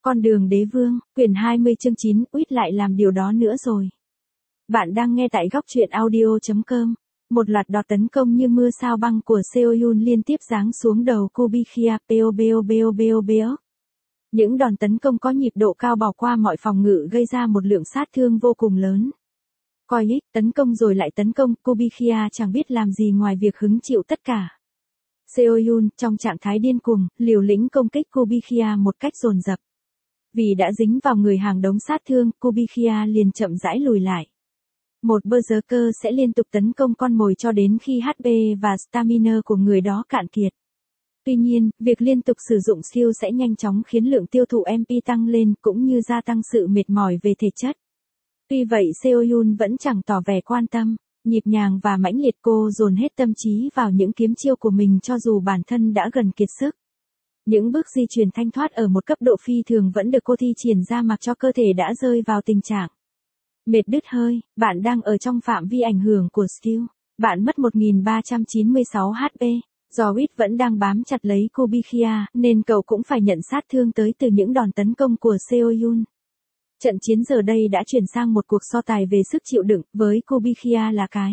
Con đường đế vương, quyển 20 chương 9, Uýt lại làm điều đó nữa rồi. Bạn đang nghe tại góc truyện audio.com. Một loạt đòn tấn công như mưa sao băng của Seohyun liên tiếp giáng xuống đầu Kubikia. Pow. Những đòn tấn công có nhịp độ cao bỏ qua mọi phòng ngự gây ra một lượng sát thương vô cùng lớn. Coi ít, tấn công rồi lại tấn công, Kubikia chẳng biết làm gì ngoài việc hứng chịu tất cả. Seohyun, trong trạng thái điên cuồng, liều lĩnh công kích Kubikia một cách dồn dập. Vì đã dính vào người hàng đống sát thương, Kubikia liền chậm rãi lùi lại. Một berserker sẽ liên tục tấn công con mồi cho đến khi HP và stamina của người đó cạn kiệt. Tuy nhiên, việc liên tục sử dụng skill sẽ nhanh chóng khiến lượng tiêu thụ MP tăng lên cũng như gia tăng sự mệt mỏi về thể chất. Tuy vậy Seohyun vẫn chẳng tỏ vẻ quan tâm, nhịp nhàng và mãnh liệt cô dồn hết tâm trí vào những kiếm chiêu của mình cho dù bản thân đã gần kiệt sức. Những bước di chuyển thanh thoát ở một cấp độ phi thường vẫn được cô thi triển ra mặc cho cơ thể đã rơi vào tình trạng mệt đứt hơi. Bạn đang ở trong phạm vi ảnh hưởng của skill. Bạn mất 1396 HP. Do Uýt vẫn đang bám chặt lấy Kubikia, nên cậu cũng phải nhận sát thương tới từ những đòn tấn công của Seohyun. Trận chiến giờ đây đã chuyển sang một cuộc so tài về sức chịu đựng, với Kubikia là cái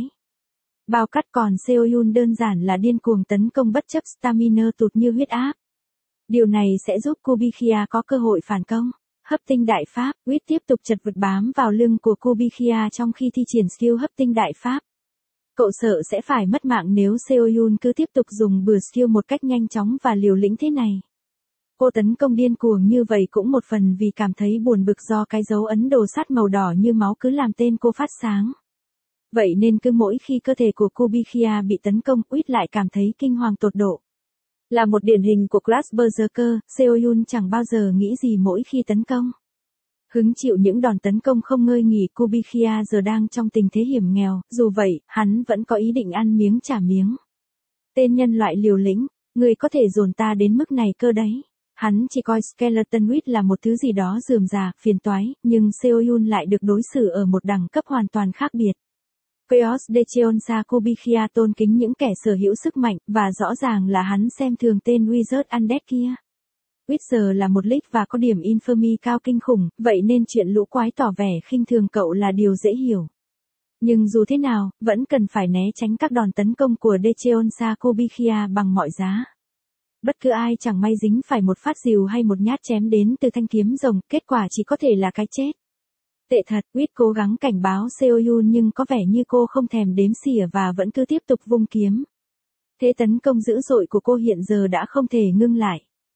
bao cắt còn Seohyun đơn giản là điên cuồng tấn công bất chấp stamina tụt như huyết áp. Điều này sẽ giúp Kubikia có cơ hội phản công. Hấp tinh đại pháp, Uýt tiếp tục chật vật bám vào lưng của Kubikia trong khi thi triển skill hấp tinh đại pháp. Cậu sợ sẽ phải mất mạng nếu Seohyun cứ tiếp tục dùng bừa skill một cách nhanh chóng và liều lĩnh thế này. Cô tấn công điên cuồng như vậy cũng một phần vì cảm thấy buồn bực do cái dấu ấn đồ sắt màu đỏ như máu cứ làm tên cô phát sáng. Vậy nên cứ mỗi khi cơ thể của Kubikia bị tấn công, Uýt lại cảm thấy kinh hoàng tột độ. Là một điển hình của class berserker, Seohyun chẳng bao giờ nghĩ gì mỗi khi tấn công. Hứng chịu những đòn tấn công không ngơi nghỉ, Kubikia giờ đang trong tình thế hiểm nghèo, dù vậy, hắn vẫn có ý định ăn miếng trả miếng. Tên nhân loại liều lĩnh, người có thể dồn ta đến mức này cơ đấy. Hắn chỉ coi Skeleton Uýt là một thứ gì đó rườm rà, phiền toái, nhưng Seohyun lại được đối xử ở một đẳng cấp hoàn toàn khác biệt. Chaos Dacheonsa Kubikia tôn kính những kẻ sở hữu sức mạnh, và rõ ràng là hắn xem thường tên Wizard Undead kia. Uýt giờ là một league và có điểm infamy cao kinh khủng, vậy nên chuyện lũ quái tỏ vẻ khinh thường cậu là điều dễ hiểu. Nhưng dù thế nào, vẫn cần phải né tránh các đòn tấn công của Dacheonsa Kubikia bằng mọi giá. Bất cứ ai chẳng may dính phải một phát rìu hay một nhát chém đến từ thanh kiếm rồng, kết quả chỉ có thể là cái chết. Tệ thật, Uýt cố gắng cảnh báo Seohyun nhưng có vẻ như cô không thèm đếm xỉa và vẫn cứ tiếp tục vung kiếm. Thế tấn công dữ dội của cô hiện giờ đã không thể ngưng lại.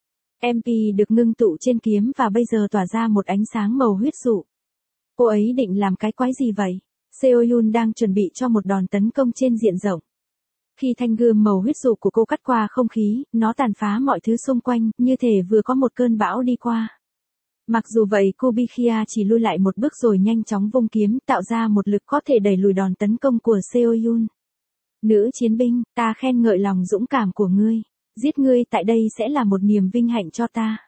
MP được ngưng tụ trên kiếm và bây giờ tỏa ra một ánh sáng màu huyết dụ. Cô ấy định làm cái quái gì vậy? Seohyun đang chuẩn bị cho một đòn tấn công trên diện rộng. Khi thanh gươm màu huyết dụ của cô cắt qua không khí, nó tàn phá mọi thứ xung quanh, như thể vừa có một cơn bão đi qua. Mặc dù vậy Kubikia chỉ lui lại một bước rồi nhanh chóng vung kiếm, tạo ra một lực có thể đẩy lùi đòn tấn công của Seohyun. Nữ chiến binh, ta khen ngợi lòng dũng cảm của ngươi. Giết ngươi tại đây sẽ là một niềm vinh hạnh cho ta.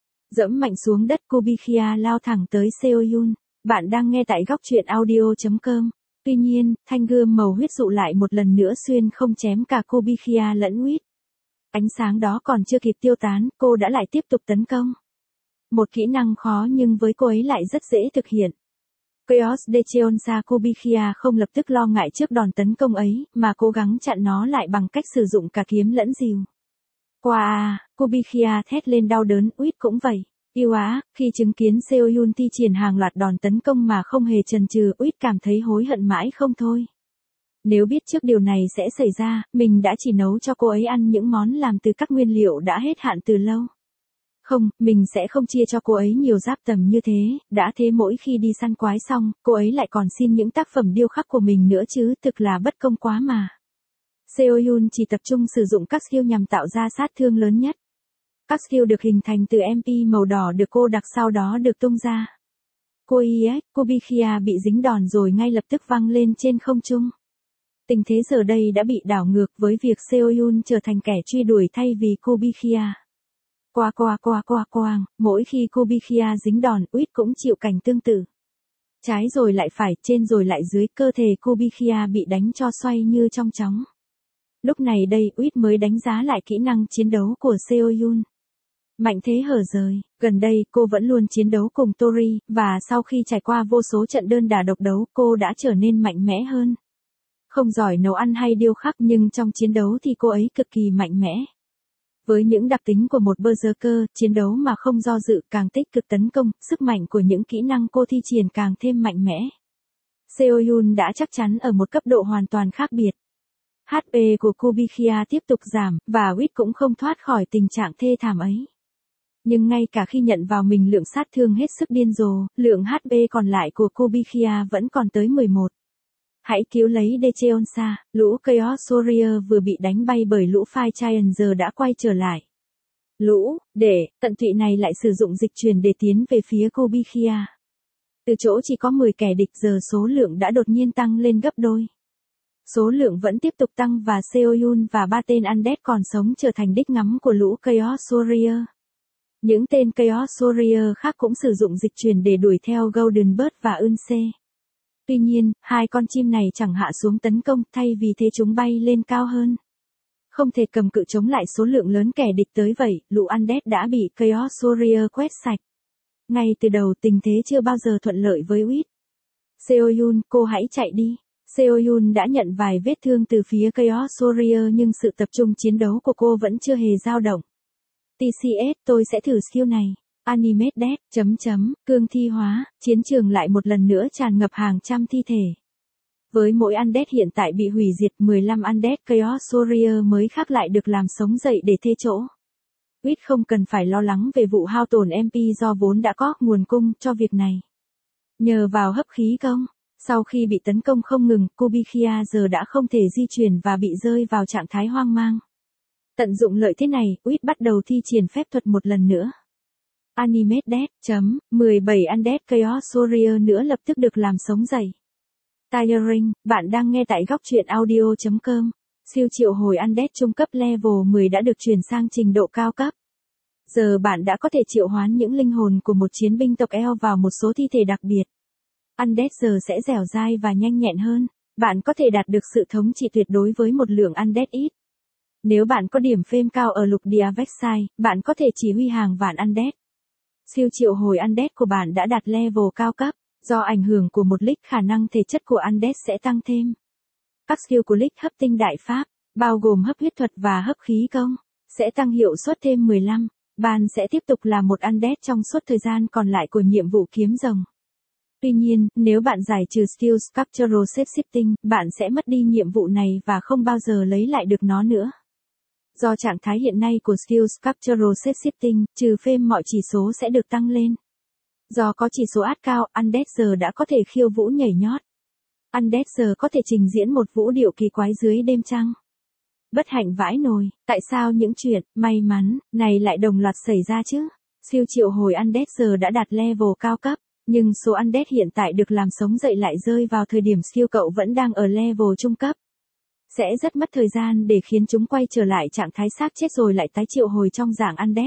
Dẫm mạnh xuống đất, Kubikia lao thẳng tới Seohyun. Bạn đang nghe tại góc truyện audio.com. Tuy nhiên, thanh gươm màu huyết dụ lại một lần nữa xuyên không chém cả Kubikia lẫn Uýt. Ánh sáng đó còn chưa kịp tiêu tán, cô đã lại tiếp tục tấn công. Một kỹ năng khó nhưng với cô ấy lại rất dễ thực hiện. Chaos Dacheonsa Kubikia không lập tức lo ngại trước đòn tấn công ấy, mà cố gắng chặn nó lại bằng cách sử dụng cả kiếm lẫn rìu. Wow, Kubikia thét lên đau đớn, Uýt cũng vậy. Yêu á, khi chứng kiến Seohyun thi triển hàng loạt đòn tấn công mà không hề chần chừ, Uýt cảm thấy hối hận mãi không thôi. Nếu biết trước điều này sẽ xảy ra, mình đã chỉ nấu cho cô ấy ăn những món làm từ các nguyên liệu đã hết hạn từ lâu. Không, mình sẽ không chia cho cô ấy nhiều giáp tầm như thế, đã thế mỗi khi đi săn quái xong, cô ấy lại còn xin những tác phẩm điêu khắc của mình nữa chứ, thực là bất công quá mà. Seohyun chỉ tập trung sử dụng các skill nhằm tạo ra sát thương lớn nhất. Các skill được hình thành từ MP màu đỏ được cô đặc sau đó được tung ra. Kubikia bị dính đòn rồi ngay lập tức văng lên trên không trung. Tình thế giờ đây đã bị đảo ngược với việc Seohyun trở thành kẻ truy đuổi thay vì Kubikia. Mỗi khi Kubikia dính đòn, Uýt cũng chịu cảnh tương tự. Trái rồi lại phải, trên rồi lại dưới, cơ thể Kubikia bị đánh cho xoay như trong chóng. Lúc này đây Uýt mới đánh giá lại kỹ năng chiến đấu của Seohyun. Mạnh thế hở rời, gần đây cô vẫn luôn chiến đấu cùng Tori, và sau khi trải qua vô số trận đơn đả độc đấu, cô đã trở nên mạnh mẽ hơn. Không giỏi nấu ăn hay điêu khắc nhưng trong chiến đấu thì cô ấy cực kỳ mạnh mẽ. Với những đặc tính của một berserker, chiến đấu mà không do dự càng tích cực tấn công, sức mạnh của những kỹ năng cô thi triển càng thêm mạnh mẽ. Seo Yun đã chắc chắn ở một cấp độ hoàn toàn khác biệt. HP của Kubikhia tiếp tục giảm, và Wit cũng không thoát khỏi tình trạng thê thảm ấy. Nhưng ngay cả khi nhận vào mình lượng sát thương hết sức điên rồ, lượng HP còn lại của Kubikhia vẫn còn tới 11. Hãy cứu lấy Dacheonsa, lũ Chaos Warrior vừa bị đánh bay bởi lũ Fire Giant giờ đã quay trở lại. Lũ, tận tụy này lại sử dụng dịch chuyển để tiến về phía Kubikhia. Từ chỗ chỉ có 10 kẻ địch giờ số lượng đã đột nhiên tăng lên gấp đôi. Số lượng vẫn tiếp tục tăng và Seo Yun và 3 tên Undead còn sống trở thành đích ngắm của lũ Chaos Warrior. Những tên Chaos Warrior khác cũng sử dụng dịch chuyển để đuổi theo Golden Bird và Eunse. Tuy nhiên, hai con chim này chẳng hạ xuống tấn công, thay vì thế chúng bay lên cao hơn. Không thể cầm cự chống lại số lượng lớn kẻ địch tới vậy, lũ Undead đã bị Chaos Warrior quét sạch. Ngay từ đầu tình thế chưa bao giờ thuận lợi với Wit. Seo Yun, cô hãy chạy đi. Seo Yun đã nhận vài vết thương từ phía Chaos Warrior nhưng sự tập trung chiến đấu của cô vẫn chưa hề dao động. TCS, tôi sẽ thử skill này. Animate Death, cương thi hóa, chiến trường lại một lần nữa tràn ngập hàng trăm thi thể. Với mỗi Undead hiện tại bị hủy diệt, 15 Undead Chaos Warrior mới khác lại được làm sống dậy để thế chỗ. Wit không cần phải lo lắng về vụ hao tổn MP do vốn đã có nguồn cung cho việc này. Nhờ vào hấp khí công, sau khi bị tấn công không ngừng, Kubikhia giờ đã không thể di chuyển và bị rơi vào trạng thái hoang mang. Tận dụng lợi thế này, Wit bắt đầu thi triển phép thuật một lần nữa. Animate Death, 17 Undead Chaos Warrior nữa lập tức được làm sống dậy. Tiring, bạn đang nghe tại góc truyện audio.com. Siêu triệu hồi Undead trung cấp level 10 đã được chuyển sang trình độ cao cấp. Giờ bạn đã có thể triệu hoán những linh hồn của một chiến binh tộc Elf vào một số thi thể đặc biệt. Undead giờ sẽ dẻo dai và nhanh nhẹn hơn. Bạn có thể đạt được sự thống trị tuyệt đối với một lượng Undead ít. Nếu bạn có điểm fame cao ở lục địa Vexai, bạn có thể chỉ huy hàng vạn Undead. Siêu triệu hồi Undead của bạn đã đạt level cao cấp. Do ảnh hưởng của một leak, khả năng thể chất của Undead sẽ tăng thêm. Các skill của leak hấp tinh đại pháp, bao gồm hấp huyết thuật và hấp khí công, sẽ tăng hiệu suất thêm 15. Bạn sẽ tiếp tục là một Undead trong suốt thời gian còn lại của nhiệm vụ kiếm rồng. Tuy nhiên, nếu bạn giải trừ skill Sculptural Shape-shifting, bạn sẽ mất đi nhiệm vụ này và không bao giờ lấy lại được nó nữa. Do trạng thái hiện nay của skill Sculptural Shape-shifting, trừ phêm mọi chỉ số sẽ được tăng lên. Do có chỉ số át cao, Undead giờ đã có thể khiêu vũ nhảy nhót. Undead giờ có thể trình diễn một vũ điệu kỳ quái dưới đêm trăng. Bất hạnh vãi nồi, tại sao những chuyện may mắn này lại đồng loạt xảy ra chứ? Siêu triệu hồi Undead giờ đã đạt level cao cấp, nhưng số Undead hiện tại được làm sống dậy lại rơi vào thời điểm skill cậu vẫn đang ở level trung cấp. Sẽ rất mất thời gian để khiến chúng quay trở lại trạng thái xác chết rồi lại tái triệu hồi trong dạng Undead.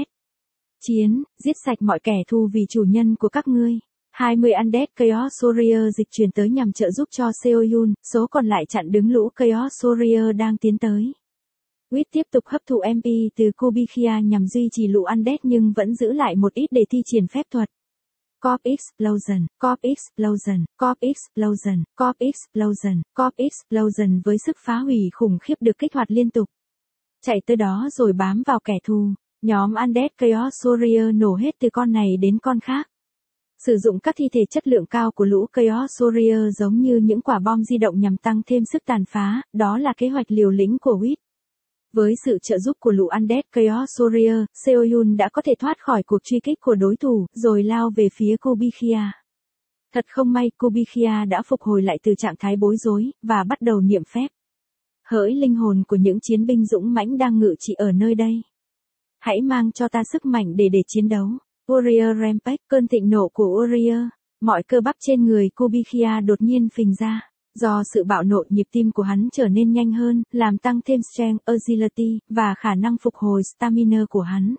Giết sạch mọi kẻ thù vì chủ nhân của các ngươi. 20 Undead Chaos Warrior dịch chuyển tới nhằm trợ giúp cho Seo Yun, số còn lại chặn đứng lũ Chaos Warrior đang tiến tới. Wit tiếp tục hấp thụ MP từ Kubikhia nhằm duy trì lũ Undead nhưng vẫn giữ lại một ít để thi triển phép thuật. Corp Explosion, Corp Explosion, Corp Explosion, Corp Explosion, Corp Explosion với sức phá hủy khủng khiếp được kích hoạt liên tục. Chạy tới đó rồi bám vào kẻ thù. Nhóm Undead Chaos Warrior nổ hết từ con này đến con khác. Sử dụng các thi thể chất lượng cao của lũ Chaos Warrior giống như những quả bom di động nhằm tăng thêm sức tàn phá, đó là kế hoạch liều lĩnh của Wit. Với sự trợ giúp của lũ Undead Chaos Warrior, Seo Yun đã có thể thoát khỏi cuộc truy kích của đối thủ, rồi lao về phía Kubikhia. Thật không may, Kubikhia đã phục hồi lại từ trạng thái bối rối, và bắt đầu niệm phép. Hỡi linh hồn của những chiến binh dũng mãnh đang ngự trị ở nơi đây. Hãy mang cho ta sức mạnh để chiến đấu. Warrior Rampage, cơn thịnh nộ của Warrior. Mọi cơ bắp trên người Kubikhia đột nhiên phình ra. Do sự bạo nộ, nhịp tim của hắn trở nên nhanh hơn, làm tăng thêm strength, agility, và khả năng phục hồi stamina của hắn.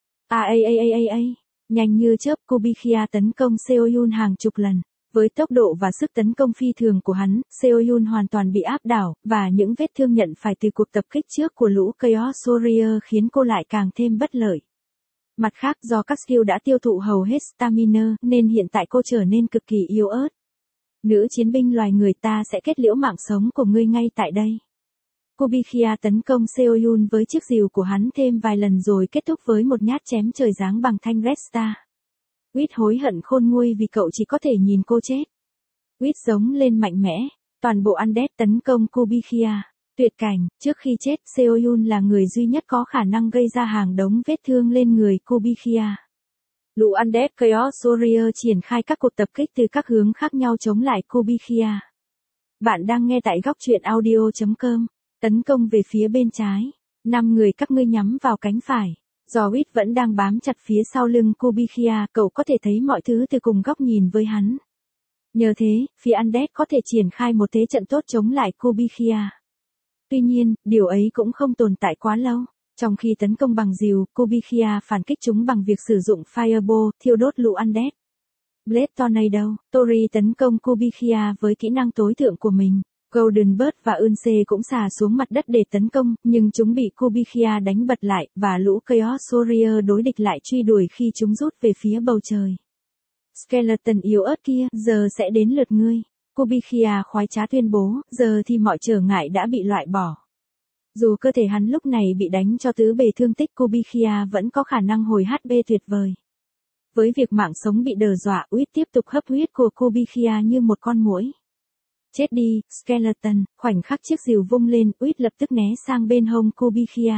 Nhanh như chớp, Kubikhia tấn công Seo Yun hàng chục lần. Với tốc độ và sức tấn công phi thường của hắn, Seo Yun hoàn toàn bị áp đảo, và những vết thương nhận phải từ cuộc tập kích trước của lũ Chaos Warrior khiến cô lại càng thêm bất lợi. Mặt khác do các skill đã tiêu thụ hầu hết stamina nên hiện tại cô trở nên cực kỳ yếu ớt. Nữ chiến binh loài người ta sẽ kết liễu mạng sống của ngươi ngay tại đây. Kubikhia tấn công Seoyun với chiếc rìu của hắn thêm vài lần rồi kết thúc với một nhát chém trời giáng bằng thanh Red Star. Wit hối hận khôn nguôi vì cậu chỉ có thể nhìn cô chết. Wit giống lên mạnh mẽ, toàn bộ Undead tấn công Kubikhia. Tuyệt cảnh, trước khi chết Seoyun là người duy nhất có khả năng gây ra hàng đống vết thương lên người Kubikhia. Lũ Undead Chaos Warrior triển khai các cuộc tập kích từ các hướng khác nhau chống lại Kubikhia. Bạn đang nghe tại góc truyện audio.com. Tấn công về phía bên trái. 5 người các ngươi nhắm vào cánh phải. Do Wit vẫn đang bám chặt phía sau lưng Kubikhia, cậu có thể thấy mọi thứ từ cùng góc nhìn với hắn. Nhờ thế, phía Undead có thể triển khai một thế trận tốt chống lại Kubikhia. Tuy nhiên, điều ấy cũng không tồn tại quá lâu. Trong khi tấn công bằng rìu, Kubikhia phản kích chúng bằng việc sử dụng Fireball, thiêu đốt lũ Undead. Blade Tornado, Tori tấn công Kubikhia với kỹ năng tối thượng của mình. Golden Bird và Unse cũng xà xuống mặt đất để tấn công, nhưng chúng bị Kubikhia đánh bật lại, và lũ Chaos Warrior đối địch lại truy đuổi khi chúng rút về phía bầu trời. Skeleton yếu ớt kia, giờ sẽ đến lượt ngươi. Kubikhia khoái trá tuyên bố, giờ thì mọi trở ngại đã bị loại bỏ. Dù cơ thể hắn lúc này bị đánh cho tứ bề thương tích, Kubikhia vẫn có khả năng hồi HP tuyệt vời. Với việc mạng sống bị đe dọa, Wit tiếp tục hấp huyết của Kubikhia như một con muỗi. Chết đi, Skeleton, khoảnh khắc chiếc rìu vung lên, Wit lập tức né sang bên hông Kubikhia.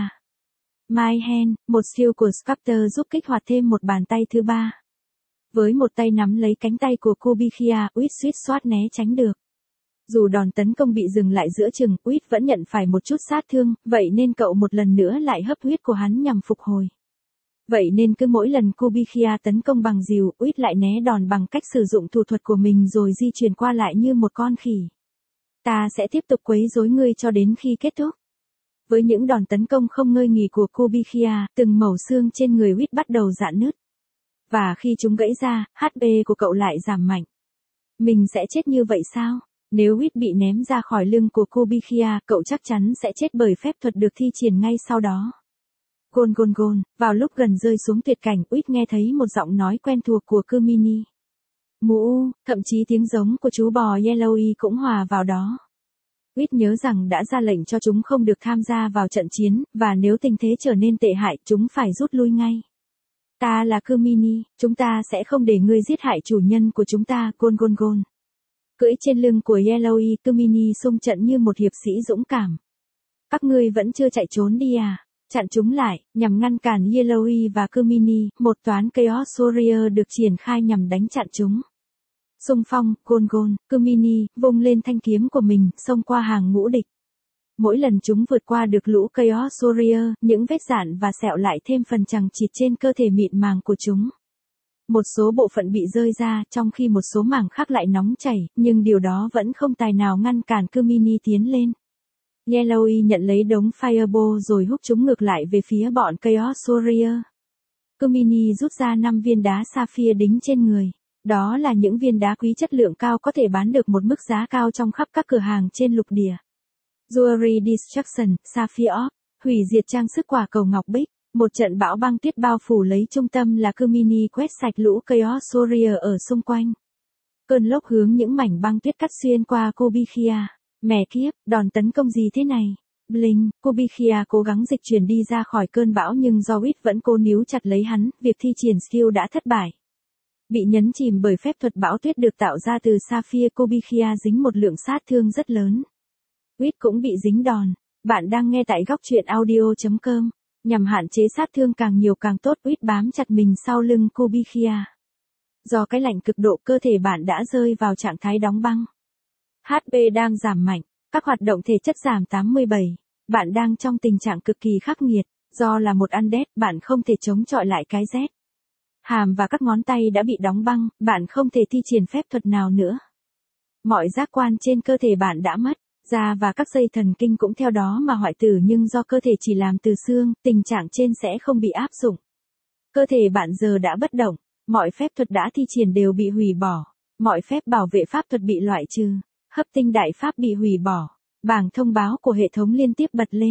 My Hand, một skill của Sculptor giúp kích hoạt thêm một bàn tay thứ ba. Với một tay nắm lấy cánh tay của Kubikhia, Wit suýt soát né tránh được. Dù đòn tấn công bị dừng lại giữa chừng, Wit vẫn nhận phải một chút sát thương, vậy nên cậu một lần nữa lại hấp huyết của hắn nhằm phục hồi. Vậy nên cứ mỗi lần Kubikhia tấn công bằng rìu, Wit lại né đòn bằng cách sử dụng thủ thuật của mình rồi di chuyển qua lại như một con khỉ. Ta sẽ tiếp tục quấy rối ngươi cho đến khi kết thúc. Với những đòn tấn công không ngơi nghỉ của Kubikhia, từng mẩu xương trên người Wit bắt đầu rạn nứt. Và khi chúng gãy ra, HP của cậu lại giảm mạnh. Mình sẽ chết như vậy sao? Nếu Wit bị ném ra khỏi lưng của Kubikhia, cậu chắc chắn sẽ chết bởi phép thuật được thi triển ngay sau đó. Gôn gôn gôn, vào lúc gần rơi xuống tuyệt cảnh, Wit nghe thấy một giọng nói quen thuộc của Kumini. Mu, thậm chí tiếng giống của chú bò Yellowy cũng hòa vào đó. Wit nhớ rằng đã ra lệnh cho chúng không được tham gia vào trận chiến, và nếu tình thế trở nên tệ hại, chúng phải rút lui ngay. Ta là Kumini, chúng ta sẽ không để ngươi giết hại chủ nhân của chúng ta, gôn gôn gôn. Cưỡi trên lưng của Yellowy, Kumini xung trận như một hiệp sĩ dũng cảm. Các ngươi vẫn chưa chạy trốn đi à? Chặn chúng lại, nhằm ngăn cản Yellowy và Kumini, một toán Chaos Warrior được triển khai nhằm đánh chặn chúng. Xung phong, gôn gôn, Kumini, vung lên thanh kiếm của mình, xông qua hàng ngũ địch. Mỗi lần chúng vượt qua được lũ Chaos Warrior, những vết rạn và sẹo lại thêm phần chằng chịt trên cơ thể mịn màng của chúng. Một số bộ phận bị rơi ra, trong khi một số mảng khác lại nóng chảy, nhưng điều đó vẫn không tài nào ngăn cản Kumini tiến lên. Yellowy nhận lấy đống Fireball rồi hút chúng ngược lại về phía bọn Chaos Warrior. Kumini rút ra 5 viên đá Sapphire đính trên người. Đó là những viên đá quý chất lượng cao có thể bán được một mức giá cao trong khắp các cửa hàng trên lục địa. Jewelry Destruction, Sapphire Orb, hủy diệt trang sức quả cầu ngọc bích. Một trận bão băng tuyết bao phủ lấy trung tâm là Kumini quét sạch lũ Chaos Warrior ở xung quanh. Cơn lốc hướng những mảnh băng tuyết cắt xuyên qua Kubikhia. Mẹ kiếp, đòn tấn công gì thế này? Bling, Kubikhia cố gắng dịch chuyển đi ra khỏi cơn bão nhưng do Wit vẫn cố níu chặt lấy hắn, việc thi triển skill đã thất bại. Bị nhấn chìm bởi phép thuật bão tuyết được tạo ra từ Sapphire, Kubikhia dính một lượng sát thương rất lớn. Wit cũng bị dính đòn. Bạn đang nghe tại góc truyện audio.com. Nhằm hạn chế sát thương càng nhiều càng tốt, Wit bám chặt mình sau lưng Kubikhia. Do cái lạnh cực độ, cơ thể bạn đã rơi vào trạng thái đóng băng. HP đang giảm mạnh, các hoạt động thể chất giảm 87. Bạn đang trong tình trạng cực kỳ khắc nghiệt, do là một Undead, bạn không thể chống chọi lại cái rét. Hàm và các ngón tay đã bị đóng băng, bạn không thể thi triển phép thuật nào nữa. Mọi giác quan trên cơ thể bạn đã mất, da và các dây thần kinh cũng theo đó mà hoại tử, nhưng do cơ thể chỉ làm từ xương, tình trạng trên sẽ không bị áp dụng. Cơ thể bạn giờ đã bất động, mọi phép thuật đã thi triển đều bị hủy bỏ, mọi phép bảo vệ pháp thuật bị loại trừ, hấp tinh đại pháp bị hủy bỏ. Bảng thông báo của hệ thống liên tiếp bật lên.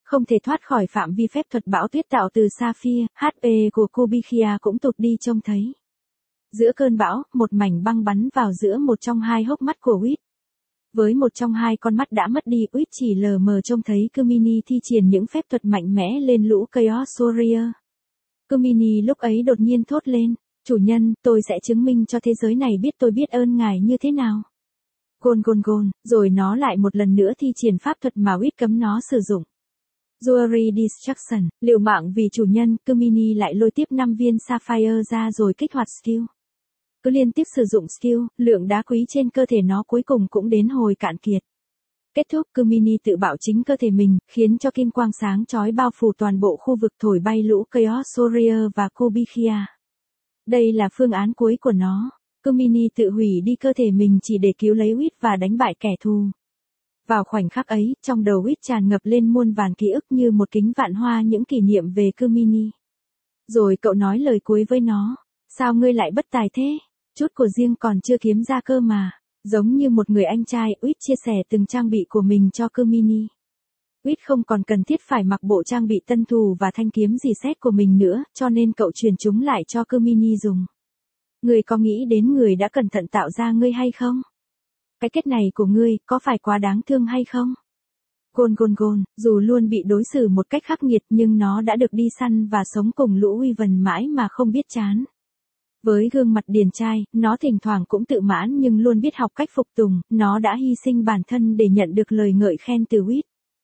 Không thể thoát khỏi phạm vi phép thuật bão tuyết tạo từ Sapphire, HP của Kubikia cũng tụt đi trông thấy. Giữa cơn bão, một mảnh băng bắn vào giữa một trong hai hốc mắt của Whit. Với một trong hai con mắt đã mất đi, Whit chỉ lờ mờ trông thấy Kumini thi triển những phép thuật mạnh mẽ lên lũ Chaos Warrior. Kumini lúc ấy đột nhiên thốt lên, chủ nhân, tôi sẽ chứng minh cho thế giới này biết tôi biết ơn ngài như thế nào. Gôn gôn gôn, rồi nó lại một lần nữa thi triển pháp thuật mà Whit cấm nó sử dụng. Jewelry Destruction, liều mạng vì chủ nhân, Kumini lại lôi tiếp 5 viên Sapphire ra rồi kích hoạt skill. Cứ liên tiếp sử dụng skill, lượng đá quý trên cơ thể nó cuối cùng cũng đến hồi cạn kiệt. Kết thúc, Kumini tự bạo chính cơ thể mình, khiến cho kim quang sáng chói bao phủ toàn bộ khu vực thổi bay lũ Chaos Warrior và Kubikia. Đây là phương án cuối của nó. Kumini tự hủy đi cơ thể mình chỉ để cứu lấy Whit và đánh bại kẻ thù. Vào khoảnh khắc ấy, trong đầu Whit tràn ngập lên muôn vàn ký ức như một kính vạn hoa những kỷ niệm về Kumini. Rồi cậu nói lời cuối với nó, sao ngươi lại bất tài thế? Chút của riêng còn chưa kiếm ra cơ mà. Giống như một người anh trai, Whit chia sẻ từng trang bị của mình cho Kumini. Whit không còn cần thiết phải mặc bộ trang bị tân thù và thanh kiếm dì xét của mình nữa, cho nên cậu truyền chúng lại cho Kumini dùng. Ngươi có nghĩ đến người đã cẩn thận tạo ra ngươi hay không? Cái kết này của ngươi có phải quá đáng thương hay không? Gôn gôn gôn, dù luôn bị đối xử một cách khắc nghiệt nhưng nó đã được đi săn và sống cùng lũ Wyvern mãi mà không biết chán. Với gương mặt điển trai, nó thỉnh thoảng cũng tự mãn nhưng luôn biết học cách phục tùng, nó đã hy sinh bản thân để nhận được lời ngợi khen từ Whit.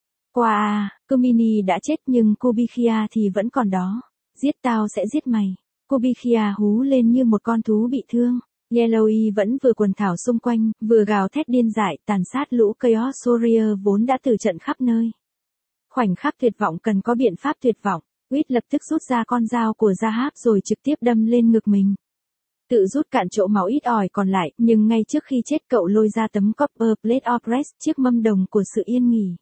Qua Kumini đã chết nhưng Kubikia thì vẫn còn đó. Giết tao sẽ giết mày. Kubikia hú lên như một con thú bị thương. Yellowy vẫn vừa quần thảo xung quanh, vừa gào thét điên dại tàn sát lũ Chaos Warrior vốn đã tử trận khắp nơi. Khoảnh khắc tuyệt vọng cần có biện pháp tuyệt vọng. Whit lập tức rút ra con dao của Zahab rồi trực tiếp đâm lên ngực mình. Tự rút cạn chỗ máu ít ỏi còn lại, nhưng ngay trước khi chết cậu lôi ra tấm Copper Plate of Rest, chiếc mâm đồng của sự yên nghỉ.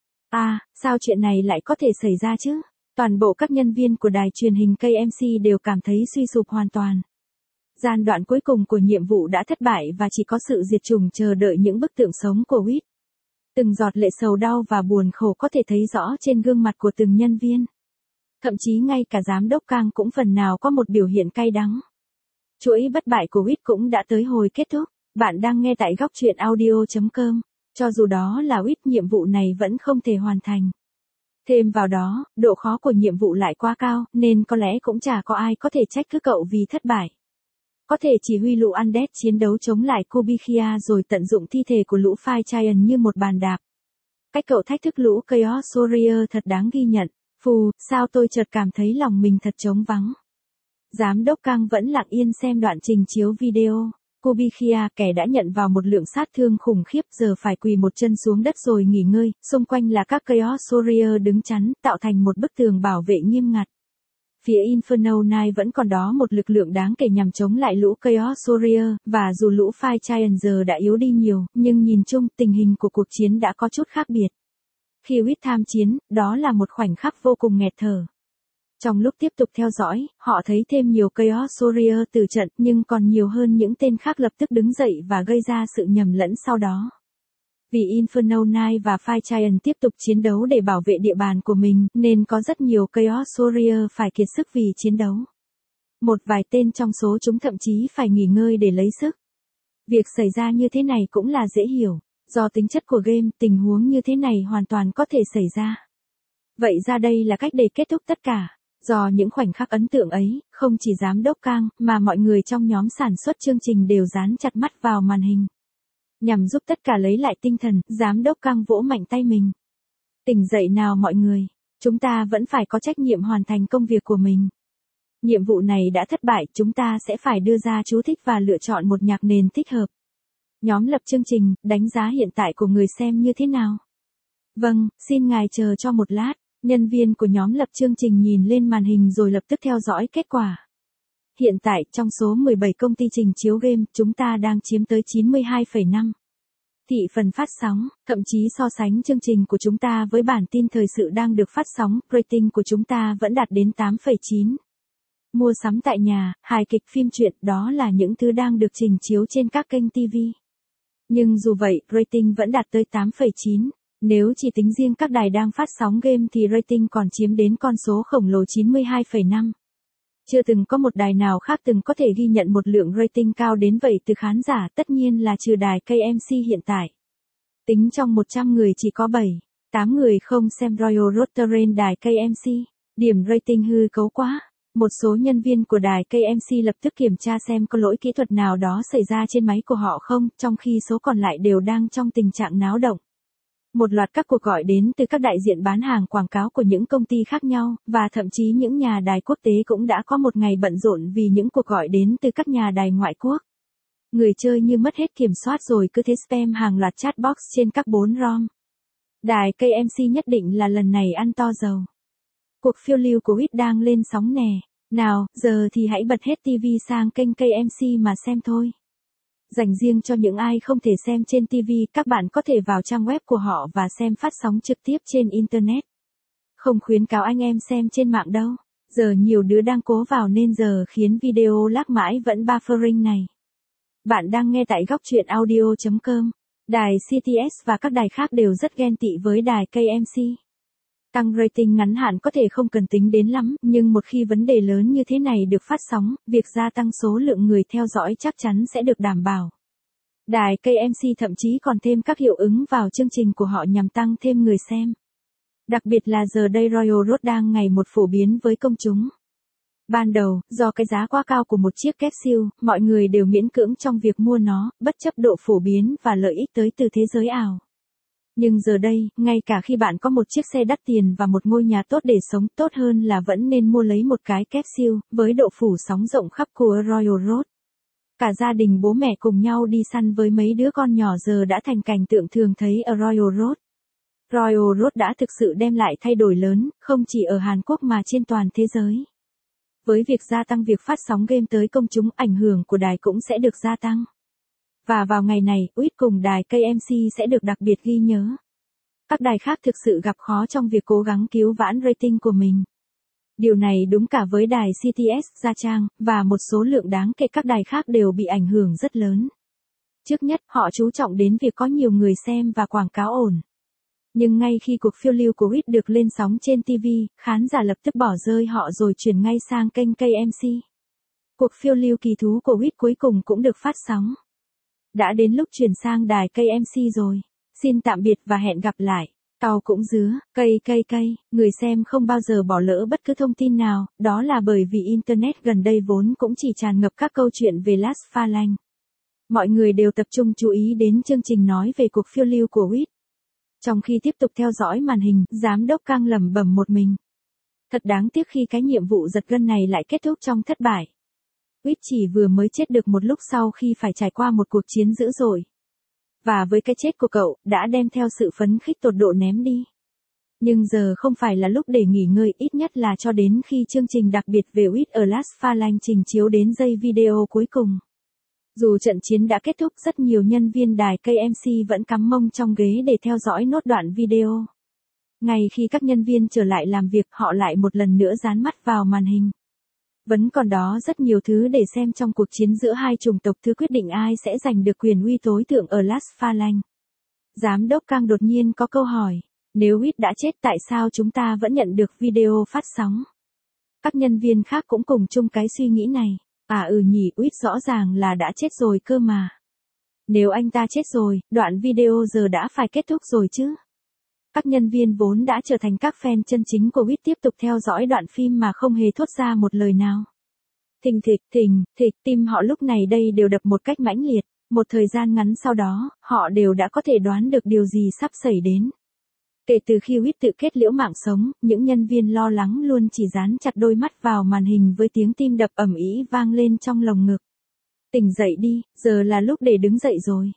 Sao chuyện này lại có thể xảy ra chứ? Toàn bộ các nhân viên của đài truyền hình KMC đều cảm thấy suy sụp hoàn toàn. Giai đoạn cuối cùng của nhiệm vụ đã thất bại và chỉ có sự diệt chủng chờ đợi những bức tượng sống của Whit. Từng giọt lệ sầu đau và buồn khổ có thể thấy rõ trên gương mặt của từng nhân viên. Thậm chí ngay cả giám đốc Kang cũng phần nào có một biểu hiện cay đắng. Chuỗi bất bại của Whit cũng đã tới hồi kết thúc. Bạn đang nghe tại góc truyện audio.com. Cho dù đó là Whit, nhiệm vụ này vẫn không thể hoàn thành. Thêm vào đó, độ khó của nhiệm vụ lại quá cao, nên có lẽ cũng chả có ai có thể trách cứ cậu vì thất bại. Có thể chỉ huy lũ Undead chiến đấu chống lại Kubikia rồi tận dụng thi thể của lũ Fire Giant như một bàn đạp. Cách cậu thách thức lũ Chaos Warrior thật đáng ghi nhận. Sao tôi chợt cảm thấy lòng mình thật trống vắng. Giám đốc Kang vẫn lặng yên xem đoạn trình chiếu video. Kubikia, kẻ đã nhận vào một lượng sát thương khủng khiếp, giờ phải quỳ một chân xuống đất rồi nghỉ ngơi, xung quanh là các Chaos Warrior đứng chắn, tạo thành một bức tường bảo vệ nghiêm ngặt. Phía Inferno Knight vẫn còn đó một lực lượng đáng kể nhằm chống lại lũ Chaos Warrior, và dù lũ Fire Giant giờ đã yếu đi nhiều, nhưng nhìn chung tình hình của cuộc chiến đã có chút khác biệt. Khi Whit tham chiến, đó là một khoảnh khắc vô cùng nghẹt thở. Trong lúc tiếp tục theo dõi, họ thấy thêm nhiều Chaos Warrior tử trận nhưng còn nhiều hơn những tên khác lập tức đứng dậy và gây ra sự nhầm lẫn sau đó. Vì Inferno Knight và Fire Giant tiếp tục chiến đấu để bảo vệ địa bàn của mình, nên có rất nhiều Chaos Warrior phải kiệt sức vì chiến đấu. Một vài tên trong số chúng thậm chí phải nghỉ ngơi để lấy sức. Việc xảy ra như thế này cũng là dễ hiểu. Do tính chất của game, tình huống như thế này hoàn toàn có thể xảy ra. Vậy ra đây là cách để kết thúc tất cả. Do những khoảnh khắc ấn tượng ấy, không chỉ giám đốc Kang, mà mọi người trong nhóm sản xuất chương trình đều dán chặt mắt vào màn hình. Nhằm giúp tất cả lấy lại tinh thần, giám đốc Kang vỗ mạnh tay mình. Tỉnh dậy nào mọi người, chúng ta vẫn phải có trách nhiệm hoàn thành công việc của mình. Nhiệm vụ này đã thất bại, chúng ta sẽ phải đưa ra chú thích và lựa chọn một nhạc nền thích hợp. Nhóm lập chương trình, đánh giá hiện tại của người xem như thế nào? Vâng, xin ngài chờ cho một lát. Nhân viên của nhóm lập chương trình nhìn lên màn hình rồi lập tức theo dõi kết quả. Hiện tại, trong số 17 công ty trình chiếu game, chúng ta đang chiếm tới 92,5 thị phần phát sóng, thậm chí so sánh chương trình của chúng ta với bản tin thời sự đang được phát sóng, rating của chúng ta vẫn đạt đến 8,9. Mua sắm tại nhà, hài kịch, phim truyện, đó là những thứ đang được trình chiếu trên các kênh TV. Nhưng dù vậy, rating vẫn đạt tới 8,9. Nếu chỉ tính riêng các đài đang phát sóng game thì rating còn chiếm đến con số khổng lồ 92,5. Chưa từng có một đài nào khác từng có thể ghi nhận một lượng rating cao đến vậy từ khán giả, tất nhiên là trừ đài KMC hiện tại. Tính trong 100 người chỉ có 8 người không xem Royal Road trên đài KMC. Điểm rating hư cấu quá. Một số nhân viên của đài KMC lập tức kiểm tra xem có lỗi kỹ thuật nào đó xảy ra trên máy của họ không, trong khi số còn lại đều đang trong tình trạng náo động. Một loạt các cuộc gọi đến từ các đại diện bán hàng quảng cáo của những công ty khác nhau, và thậm chí những nhà đài quốc tế cũng đã có một ngày bận rộn vì những cuộc gọi đến từ các nhà đài ngoại quốc. Người chơi như mất hết kiểm soát rồi cứ thế spam hàng loạt chatbox trên các 4 ROM. Đài KMC nhất định là lần này ăn to dầu. Cuộc phiêu lưu của Quýt đang lên sóng nè. Nào, giờ thì hãy bật hết TV sang kênh KMC mà xem thôi. Dành riêng cho những ai không thể xem trên TV, các bạn có thể vào trang web của họ và xem phát sóng trực tiếp trên Internet. Không khuyến cáo anh em xem trên mạng đâu. Giờ nhiều đứa đang cố vào nên giờ khiến video lag mãi vẫn buffering này. Bạn đang nghe tại góc truyện audio.com. Đài CTS và các đài khác đều rất ghen tị với đài KMC. Tăng rating ngắn hạn có thể không cần tính đến lắm, nhưng một khi vấn đề lớn như thế này được phát sóng, việc gia tăng số lượng người theo dõi chắc chắn sẽ được đảm bảo. Đài KMC thậm chí còn thêm các hiệu ứng vào chương trình của họ nhằm tăng thêm người xem. Đặc biệt là giờ đây Royal Road đang ngày một phổ biến với công chúng. Ban đầu, do cái giá quá cao của một chiếc capsule, mọi người đều miễn cưỡng trong việc mua nó, bất chấp độ phổ biến và lợi ích tới từ thế giới ảo. Nhưng giờ đây, ngay cả khi bạn có một chiếc xe đắt tiền và một ngôi nhà tốt để sống, tốt hơn là vẫn nên mua lấy một cái capsule, với độ phủ sóng rộng khắp của Royal Road. Cả gia đình bố mẹ cùng nhau đi săn với mấy đứa con nhỏ giờ đã thành cảnh tượng thường thấy ở Royal Road. Royal Road đã thực sự đem lại thay đổi lớn, không chỉ ở Hàn Quốc mà trên toàn thế giới. Với việc gia tăng việc phát sóng game tới công chúng, ảnh hưởng của đài cũng sẽ được gia tăng. Và vào ngày này, Quýt cùng đài KMC sẽ được đặc biệt ghi nhớ. Các đài khác thực sự gặp khó trong việc cố gắng cứu vãn rating của mình. Điều này đúng cả với đài CTS Gia Trang, và một số lượng đáng kể các đài khác đều bị ảnh hưởng rất lớn. Trước nhất, họ chú trọng đến việc có nhiều người xem và quảng cáo ổn. Nhưng ngay khi cuộc phiêu lưu của Quýt được lên sóng trên TV, khán giả lập tức bỏ rơi họ rồi chuyển ngay sang kênh KMC. Cuộc phiêu lưu kỳ thú của Quýt cuối cùng cũng được phát sóng. Đã đến lúc chuyển sang đài KMC rồi. Xin tạm biệt và hẹn gặp lại. Cau cũng dứa, cây, người xem không bao giờ bỏ lỡ bất cứ thông tin nào, đó là bởi vì Internet gần đây vốn cũng chỉ tràn ngập các câu chuyện về Last Phalanx. Mọi người đều tập trung chú ý đến chương trình nói về cuộc phiêu lưu của Quýt. Trong khi tiếp tục theo dõi màn hình, giám đốc Kang lẩm bẩm một mình. Thật đáng tiếc khi cái nhiệm vụ giật gân này lại kết thúc trong thất bại. Quýt chỉ vừa mới chết được một lúc sau khi phải trải qua một cuộc chiến dữ dội. Và với cái chết của cậu, đã đem theo sự phấn khích tột độ ném đi. Nhưng giờ không phải là lúc để nghỉ ngơi, ít nhất là cho đến khi chương trình đặc biệt về Quýt ở Last Phalanx trình chiếu đến giây video cuối cùng. Dù trận chiến đã kết thúc, rất nhiều nhân viên đài KMC vẫn cắm mông trong ghế để theo dõi nốt đoạn video. Ngay khi các nhân viên trở lại làm việc, họ lại một lần nữa dán mắt vào màn hình. Vẫn còn đó rất nhiều thứ để xem trong cuộc chiến giữa hai chủng tộc, thứ quyết định ai sẽ giành được quyền uy tối thượng ở Last Phalanx. Giám đốc Kang đột nhiên có câu hỏi, nếu Quýt đã chết tại sao chúng ta vẫn nhận được video phát sóng? Các nhân viên khác cũng cùng chung cái suy nghĩ này. Nhỉ, Quýt rõ ràng là đã chết rồi cơ mà. Nếu anh ta chết rồi, đoạn video giờ đã phải kết thúc rồi chứ. Các nhân viên vốn đã trở thành các fan chân chính của Quýt tiếp tục theo dõi đoạn phim mà không hề thốt ra một lời nào. Thình thịch, tim họ lúc này đây đều đập một cách mãnh liệt. Một thời gian ngắn sau đó, họ đều đã có thể đoán được điều gì sắp xảy đến. Kể từ khi Quýt tự kết liễu mạng sống, những nhân viên lo lắng luôn chỉ dán chặt đôi mắt vào màn hình với tiếng tim đập ầm ĩ vang lên trong lồng ngực. Tỉnh dậy đi, giờ là lúc để đứng dậy rồi.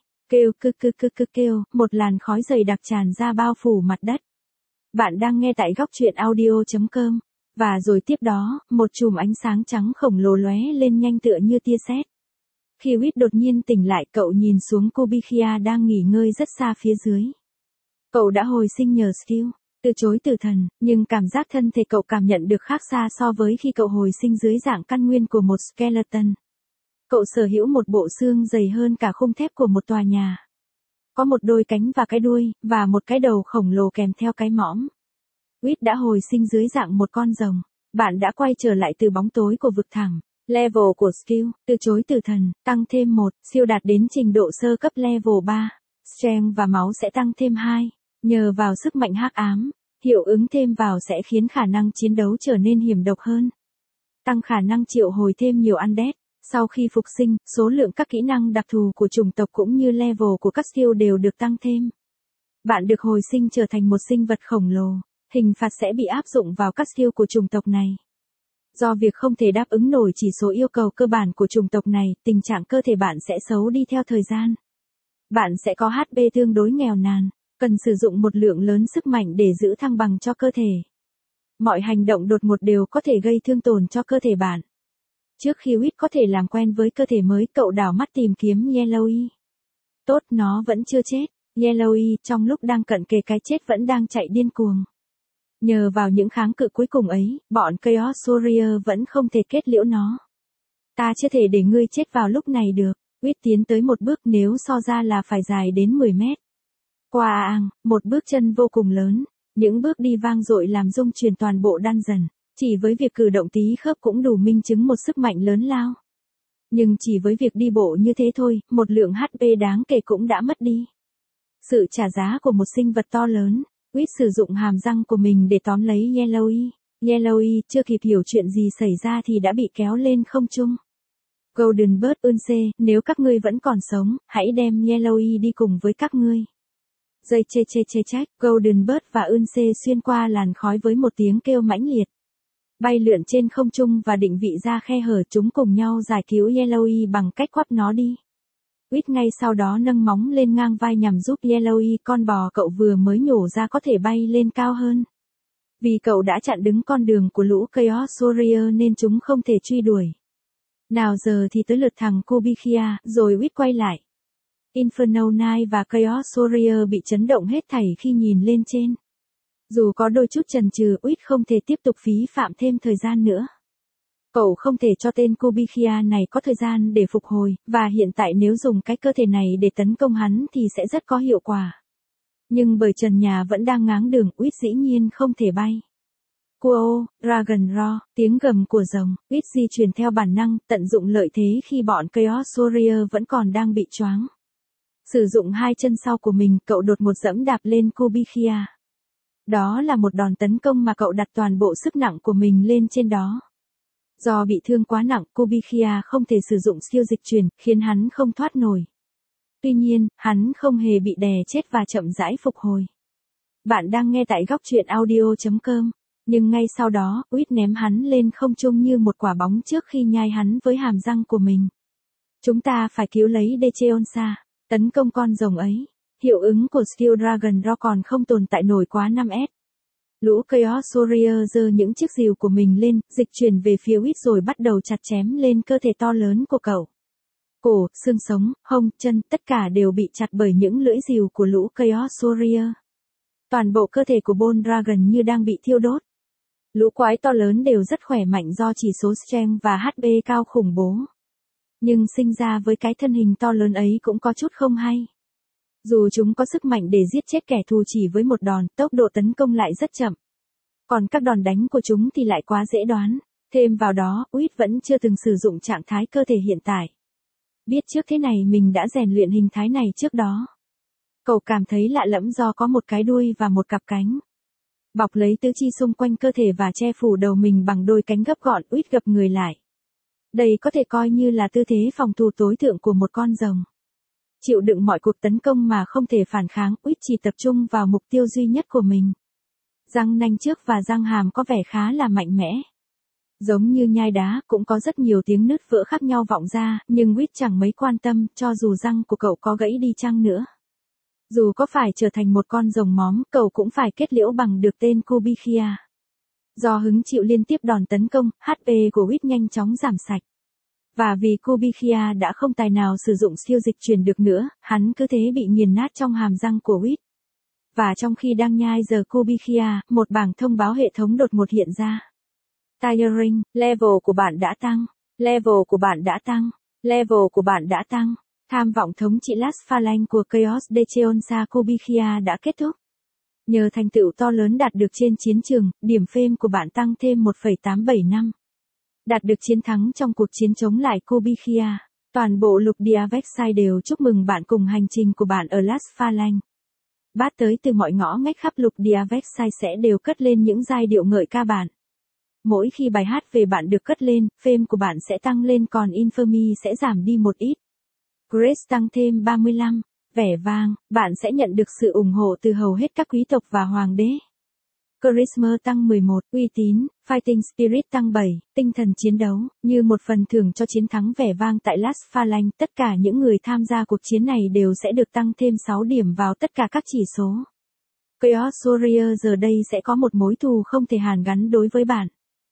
Kêu, một làn khói dày đặc tràn ra bao phủ mặt đất. Bạn đang nghe tại góc truyện audio.com. Và rồi tiếp đó, một chùm ánh sáng trắng khổng lồ lóe lên nhanh tựa như tia sét. Khi Quýt đột nhiên tỉnh lại, cậu nhìn xuống Kubikia đang nghỉ ngơi rất xa phía dưới. Cậu đã hồi sinh nhờ skill từ chối tử thần, nhưng cảm giác thân thể cậu cảm nhận được khác xa so với khi cậu hồi sinh dưới dạng căn nguyên của một skeleton. Cậu sở hữu một bộ xương dày hơn cả khung thép của một tòa nhà. có một đôi cánh và cái đuôi, và một cái đầu khổng lồ kèm theo cái mõm. Wit đã hồi sinh dưới dạng một con rồng. Bạn đã quay trở lại từ bóng tối của vực thẳm. Level của skill, từ chối tử thần, tăng thêm 1, siêu đạt đến trình độ sơ cấp level 3. Strength và máu sẽ tăng thêm 2. Nhờ vào sức mạnh hắc ám, hiệu ứng thêm vào sẽ khiến khả năng chiến đấu trở nên hiểm độc hơn. Tăng khả năng triệu hồi thêm nhiều undead. Sau khi phục sinh, số lượng các kỹ năng đặc thù của chủng tộc cũng như level của các skill đều được tăng thêm. Bạn được hồi sinh trở thành một sinh vật khổng lồ. Hình phạt sẽ bị áp dụng vào các skill của chủng tộc này. Do việc không thể đáp ứng nổi chỉ số yêu cầu cơ bản của chủng tộc này, tình trạng cơ thể bạn sẽ xấu đi theo thời gian. Bạn sẽ có HP tương đối nghèo nàn, cần sử dụng một lượng lớn sức mạnh để giữ thăng bằng cho cơ thể. Mọi hành động đột ngột đều có thể gây thương tổn cho cơ thể bạn. Trước khi Wit có thể làm quen với cơ thể mới, cậu đảo mắt tìm kiếm Yellowy. Tốt, nó vẫn chưa chết. Yellowy trong lúc đang cận kề cái chết vẫn đang chạy điên cuồng. Nhờ vào những kháng cự cuối cùng ấy, bọn Chaos Warrior vẫn không thể kết liễu nó. Ta chưa thể để ngươi chết vào lúc này được. Wit tiến tới một bước, nếu so ra là phải dài đến 10 mét. Qua một bước chân vô cùng lớn. Những bước đi vang dội làm rung chuyển toàn bộ dungeon. Chỉ với việc cử động tí khớp cũng đủ minh chứng một sức mạnh lớn lao. Nhưng chỉ với việc đi bộ như thế thôi, một lượng HP đáng kể cũng đã mất đi. Sự trả giá của một sinh vật to lớn. Wit sử dụng hàm răng của mình để tóm lấy Yellowy. Yellowy chưa kịp hiểu chuyện gì xảy ra thì đã bị kéo lên không trung. Golden Bird Unce, nếu các ngươi vẫn còn sống, hãy đem Yellowy đi cùng với các ngươi. Dây chê trách, Golden Bird và Unce xuyên qua làn khói với một tiếng kêu mãnh liệt. Bay lượn trên không trung và định vị ra khe hở, chúng cùng nhau giải cứu Yellowy bằng cách quắp nó đi. Wit ngay sau đó nâng móng lên ngang vai nhằm giúp Yellowy, con bò cậu vừa mới nhổ ra có thể bay lên cao hơn. Vì cậu đã chặn đứng con đường của lũ Chaos Warrior nên chúng không thể truy đuổi. Nào giờ thì tới lượt thằng Kubikia, rồi Wit quay lại. Inferno Knight và Chaos Warrior bị chấn động hết thảy khi nhìn lên trên. Dù có đôi chút chần chừ, Wit không thể tiếp tục phí phạm thêm thời gian nữa. Cậu không thể cho tên Kubikia này có thời gian để phục hồi, và hiện tại nếu dùng cái cơ thể này để tấn công hắn thì sẽ rất có hiệu quả. Nhưng bởi trần nhà vẫn đang ngáng đường, Wit dĩ nhiên không thể bay. Kuo, Dragon Roar, tiếng gầm của rồng, Wit di chuyển theo bản năng, tận dụng lợi thế khi bọn Chaos Warrior vẫn còn đang bị choáng. Sử dụng hai chân sau của mình, cậu đột ngột dẫm đạp lên Kubikia. Đó là một đòn tấn công mà cậu đặt toàn bộ sức nặng của mình lên trên đó. Do bị thương quá nặng, Kubikia không thể sử dụng siêu dịch chuyển, khiến hắn không thoát nổi. Tuy nhiên, hắn không hề bị đè chết và chậm rãi phục hồi. Bạn đang nghe tại góc truyện audio.com. Nhưng ngay sau đó, Wit ném hắn lên không trung như một quả bóng trước khi nhai hắn với hàm răng của mình. Chúng ta phải cứu lấy Decheonsa, tấn công con rồng ấy. Hiệu ứng của skill Dragon Roar còn không tồn tại nổi quá 5S. Lũ Chaos Warrior giơ những chiếc rìu của mình lên, dịch chuyển về phía Wit rồi bắt đầu chặt chém lên cơ thể to lớn của cậu. Cổ, xương sống, hông, chân, tất cả đều bị chặt bởi những lưỡi rìu của lũ Chaos Warrior. Toàn bộ cơ thể của Bone Dragon như đang bị thiêu đốt. Lũ quái to lớn đều rất khỏe mạnh do chỉ số strength và HP cao khủng bố. Nhưng sinh ra với cái thân hình to lớn ấy cũng có chút không hay. Dù chúng có sức mạnh để giết chết kẻ thù chỉ với một đòn, tốc độ tấn công lại rất chậm. Còn các đòn đánh của chúng thì lại quá dễ đoán. Thêm vào đó, Wit vẫn chưa từng sử dụng trạng thái cơ thể hiện tại. Biết trước thế này mình đã rèn luyện hình thái này trước đó. Cậu cảm thấy lạ lẫm do có một cái đuôi và một cặp cánh. Bọc lấy tứ chi xung quanh cơ thể và che phủ đầu mình bằng đôi cánh gấp gọn, Wit gập người lại. Đây có thể coi như là tư thế phòng thủ tối thượng của một con rồng. Chịu đựng mọi cuộc tấn công mà không thể phản kháng, Wit chỉ tập trung vào mục tiêu duy nhất của mình. Răng nanh trước và răng hàm có vẻ khá là mạnh mẽ. Giống như nhai đá, cũng có rất nhiều tiếng nứt vỡ khác nhau vọng ra, nhưng Wit chẳng mấy quan tâm, cho dù răng của cậu có gãy đi chăng nữa. Dù có phải trở thành một con rồng móm, cậu cũng phải kết liễu bằng được tên Kubikia. Do hứng chịu liên tiếp đòn tấn công, HP của Wit nhanh chóng giảm sạch. Và vì Kubikia đã không tài nào sử dụng siêu dịch chuyển được nữa, hắn cứ thế bị nghiền nát trong hàm răng của Wit. Và trong khi đang nhai giờ Kubikia, một bảng thông báo hệ thống đột ngột hiện ra. Tiring, level của bạn đã tăng, level của bạn đã tăng, level của bạn đã tăng. Tham vọng thống trị Las Phalanx của Chaos Decheonsa Kubikhia đã kết thúc. Nhờ thành tựu to lớn đạt được trên chiến trường, điểm fame của bạn tăng thêm 1,875. Đạt được chiến thắng trong cuộc chiến chống lại Kubikhia. Toàn bộ lục địa Vexai đều chúc mừng bạn cùng hành trình của bạn ở Las Phalanx. Bát tới từ mọi ngõ ngách khắp lục địa Vexai sẽ đều cất lên những giai điệu ngợi ca bạn. Mỗi khi bài hát về bạn được cất lên, fame của bạn sẽ tăng lên còn infamy sẽ giảm đi một ít. Grace tăng thêm 35. Vẻ vang, bạn sẽ nhận được sự ủng hộ từ hầu hết các quý tộc và hoàng đế. Charisma tăng 11, uy tín, Fighting Spirit tăng 7, tinh thần chiến đấu, như một phần thưởng cho chiến thắng vẻ vang tại Las Phalanx, tất cả những người tham gia cuộc chiến này đều sẽ được tăng thêm 6 điểm vào tất cả các chỉ số. Chaos Warrior giờ đây sẽ có một mối thù không thể hàn gắn đối với bạn.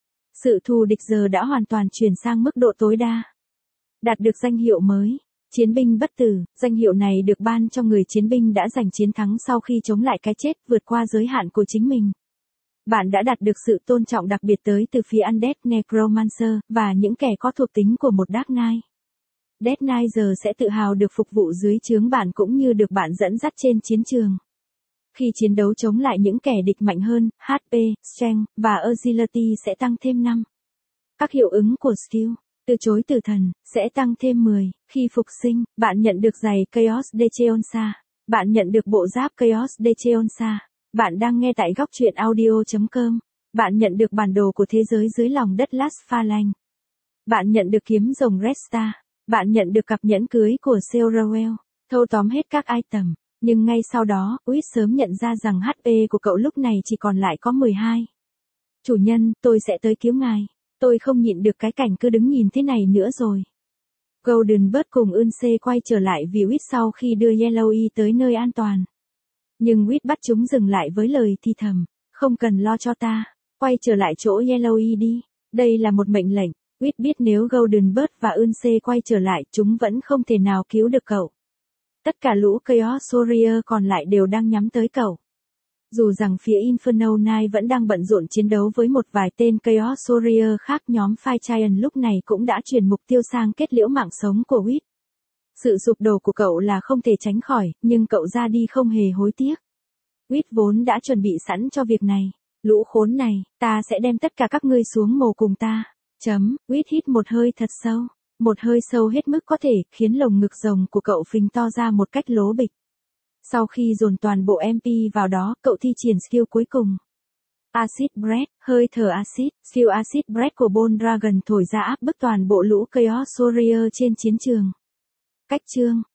Sự thù địch giờ đã hoàn toàn chuyển sang mức độ tối đa. Đạt được danh hiệu mới. Chiến binh bất tử, danh hiệu này được ban cho người chiến binh đã giành chiến thắng sau khi chống lại cái chết, vượt qua giới hạn của chính mình. Bạn đã đạt được sự tôn trọng đặc biệt tới từ phía Undead Necromancer, và những kẻ có thuộc tính của một Dark Knight. Death Knight giờ sẽ tự hào được phục vụ dưới trướng bạn cũng như được bạn dẫn dắt trên chiến trường. Khi chiến đấu chống lại những kẻ địch mạnh hơn, HP, Strength, và Agility sẽ tăng thêm 5. Các hiệu ứng của skill. Từ chối tử thần, sẽ tăng thêm 10. Khi phục sinh, bạn nhận được giày Chaos Decheonsa. Bạn nhận được bộ giáp Chaos Decheonsa. Bạn đang nghe tại góc truyện audio.com. Bạn nhận được bản đồ của thế giới dưới lòng đất Las Phalanx. Bạn nhận được kiếm rồng Red Star. Bạn nhận được cặp nhẫn cưới của Seorawell. Thâu tóm hết các item. Nhưng ngay sau đó, Wit sớm nhận ra rằng HP của cậu lúc này chỉ còn lại có 12. Chủ nhân, tôi sẽ tới cứu ngài. Tôi không nhịn được cái cảnh cứ đứng nhìn thế này nữa rồi. Golden Bird cùng Eunse quay trở lại vì Wit sau khi đưa Yellowy tới nơi an toàn. Nhưng Wit bắt chúng dừng lại với lời thì thầm. Không cần lo cho ta. Quay trở lại chỗ Yellowy đi. Đây là một mệnh lệnh. Wit biết nếu Golden Bird và Eunse quay trở lại chúng vẫn không thể nào cứu được cậu. Tất cả lũ Chaos Warrior còn lại đều đang nhắm tới cậu. Dù rằng phía Inferno Knight vẫn đang bận rộn chiến đấu với một vài tên Chaos Warrior khác, nhóm Fire Giant lúc này cũng đã chuyển mục tiêu sang kết liễu mạng sống của Wit. Sự sụp đổ của cậu là không thể tránh khỏi, nhưng cậu ra đi không hề hối tiếc. Wit vốn đã chuẩn bị sẵn cho việc này. Lũ khốn này, ta sẽ đem tất cả các ngươi xuống mồ cùng ta. Wit hít một hơi thật sâu. Một hơi sâu hết mức có thể, khiến lồng ngực rồng của cậu phình to ra một cách lố bịch. Sau khi dồn toàn bộ MP vào đó, cậu thi triển skill cuối cùng. Acid Breath, hơi thở acid, skill Acid Breath của Bone Dragon thổi ra áp bức toàn bộ lũ Chaos Warrior trên chiến trường. Cách chương